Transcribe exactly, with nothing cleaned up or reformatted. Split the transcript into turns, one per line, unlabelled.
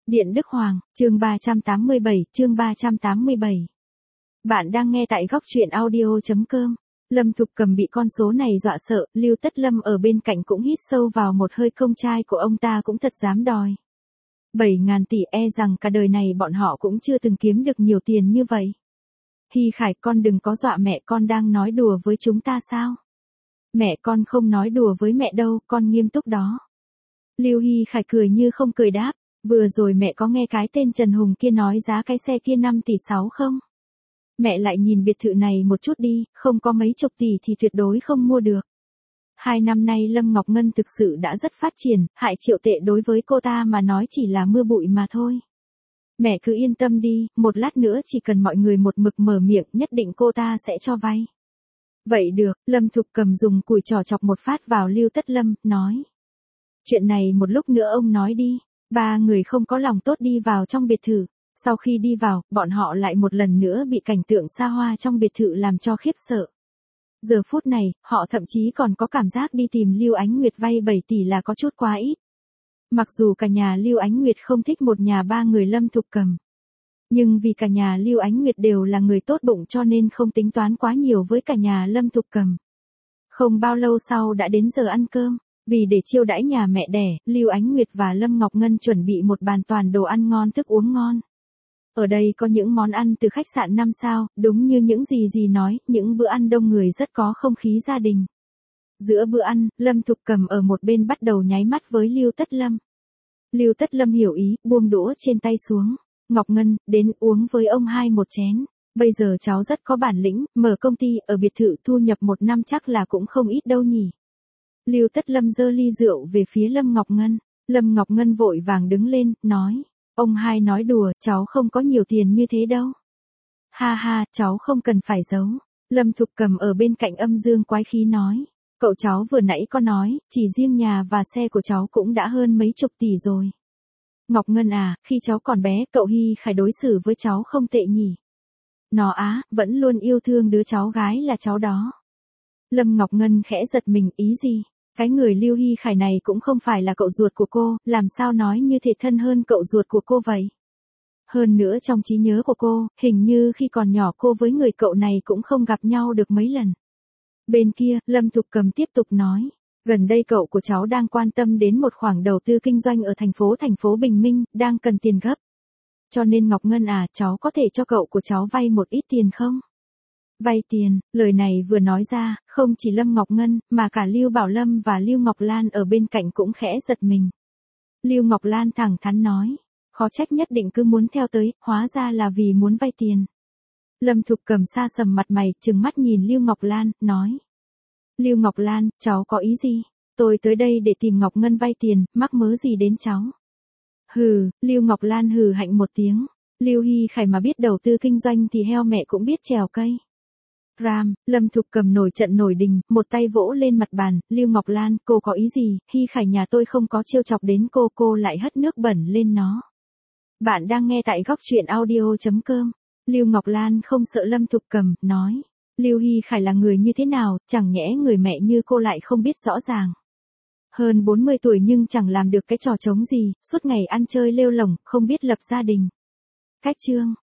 Điện Đức Hoàng, chương ba trăm tám mươi bảy, chương ba trăm tám mươi bảy. Bạn đang nghe tại góc truyện audio.com. Lâm Thục Cầm bị con số này dọa sợ, Lưu Tất Lâm ở bên cạnh cũng hít sâu vào một hơi, công trai của ông ta cũng thật dám đòi. Bảy ngàn tỷ, e rằng cả đời này bọn họ cũng chưa từng kiếm được nhiều tiền như vậy. Hy Khải, con đừng có dọa mẹ, con đang nói đùa với chúng ta sao? Mẹ con không nói đùa với mẹ đâu, con nghiêm túc đó. Lưu Hy Khải cười như không cười đáp. Vừa rồi mẹ có nghe cái tên Trần Hùng kia nói giá cái xe kia năm tỷ sáu không? Mẹ lại nhìn biệt thự này một chút đi, không có mấy chục tỷ thì tuyệt đối không mua được. Hai năm nay Lâm Ngọc Ngân thực sự đã rất phát triển, hại triệu tệ đối với cô ta mà nói chỉ là mưa bụi mà thôi. Mẹ cứ yên tâm đi, một lát nữa chỉ cần mọi người một mực mở miệng nhất định cô ta sẽ cho vay. Vậy được, Lâm Thục Cầm dùng cùi trò chọc một phát vào Lưu Tất Lâm, nói. Chuyện này một lúc nữa ông nói đi. Ba người không có lòng tốt đi vào trong biệt thự. Sau khi đi vào, bọn họ lại một lần nữa bị cảnh tượng xa hoa trong biệt thự làm cho khiếp sợ. Giờ phút này, họ thậm chí còn có cảm giác đi tìm Lưu Ánh Nguyệt vay bảy tỷ là có chút quá ít. Mặc dù cả nhà Lưu Ánh Nguyệt không thích một nhà ba người Lâm Thục Cầm. Nhưng vì cả nhà Lưu Ánh Nguyệt đều là người tốt bụng cho nên không tính toán quá nhiều với cả nhà Lâm Thục Cầm. Không bao lâu sau đã đến giờ ăn cơm. Vì để chiêu đãi nhà mẹ đẻ, Lưu Ánh Nguyệt và Lâm Ngọc Ngân chuẩn bị một bàn toàn đồ ăn ngon, thức uống ngon. Ở đây có những món ăn từ khách sạn năm sao, đúng như những gì gì nói, những bữa ăn đông người rất có không khí gia đình. Giữa bữa ăn, Lâm Thục Cầm ở một bên bắt đầu nháy mắt với Lưu Tất Lâm. Lưu Tất Lâm hiểu ý, buông đũa trên tay xuống. Ngọc Ngân, đến uống với ông hai một chén. Bây giờ cháu rất có bản lĩnh, mở công ty ở biệt thự thu nhập một năm chắc là cũng không ít đâu nhỉ. Lưu Tất Lâm giơ ly rượu về phía Lâm Ngọc Ngân. Lâm Ngọc Ngân vội vàng đứng lên, nói. Ông hai nói đùa, cháu không có nhiều tiền như thế đâu. Ha ha, cháu không cần phải giấu. Lâm Thục Cầm ở bên cạnh âm dương quái khí nói. Cậu cháu vừa nãy có nói, chỉ riêng nhà và xe của cháu cũng đã hơn mấy chục tỷ rồi. Ngọc Ngân à, khi cháu còn bé, cậu Hy Khải đối xử với cháu không tệ nhỉ. Nó á, vẫn luôn yêu thương đứa cháu gái là cháu đó. Lâm Ngọc Ngân khẽ giật mình, ý gì? Cái người Lưu Hy Khải này cũng không phải là cậu ruột của cô, làm sao nói như thể thân hơn cậu ruột của cô vậy? Hơn nữa trong trí nhớ của cô, hình như khi còn nhỏ cô với người cậu này cũng không gặp nhau được mấy lần. Bên kia, Lâm Thục Cầm tiếp tục nói, gần đây cậu của cháu đang quan tâm đến một khoản đầu tư kinh doanh ở thành phố thành phố Bình Minh, đang cần tiền gấp. Cho nên Ngọc Ngân à, cháu có thể cho cậu của cháu vay một ít tiền không? Vay tiền, lời này vừa nói ra, không chỉ Lâm Ngọc Ngân, mà cả Lưu Bảo Lâm và Lưu Ngọc Lan ở bên cạnh cũng khẽ giật mình. Lưu Ngọc Lan thẳng thắn nói, khó trách nhất định cứ muốn theo tới, hóa ra là vì muốn vay tiền. Lâm Thục Cầm sa sầm mặt mày, trừng mắt nhìn Lưu Ngọc Lan, nói. Lưu Ngọc Lan, cháu có ý gì? Tôi tới đây để tìm Ngọc Ngân vay tiền, mắc mớ gì đến cháu? Hừ, Lưu Ngọc Lan hừ hạnh một tiếng. Lưu Hy Khải mà biết đầu tư kinh doanh thì heo mẹ cũng biết trèo cây. Ram, Lâm Thục Cầm nổi trận nổi đình, một tay vỗ lên mặt bàn, Lưu Ngọc Lan, cô có ý gì, Hy Khải nhà tôi không có trêu chọc đến cô, cô lại hất nước bẩn lên nó. Bạn đang nghe tại góc truyện audio.com. Lưu Ngọc Lan không sợ Lâm Thục Cầm, nói, Lưu Hy Khải là người như thế nào, chẳng nhẽ người mẹ như cô lại không biết rõ ràng. Hơn bốn mươi tuổi nhưng chẳng làm được cái trò trống gì, suốt ngày ăn chơi lêu lổng, không biết lập gia đình. Cách chương.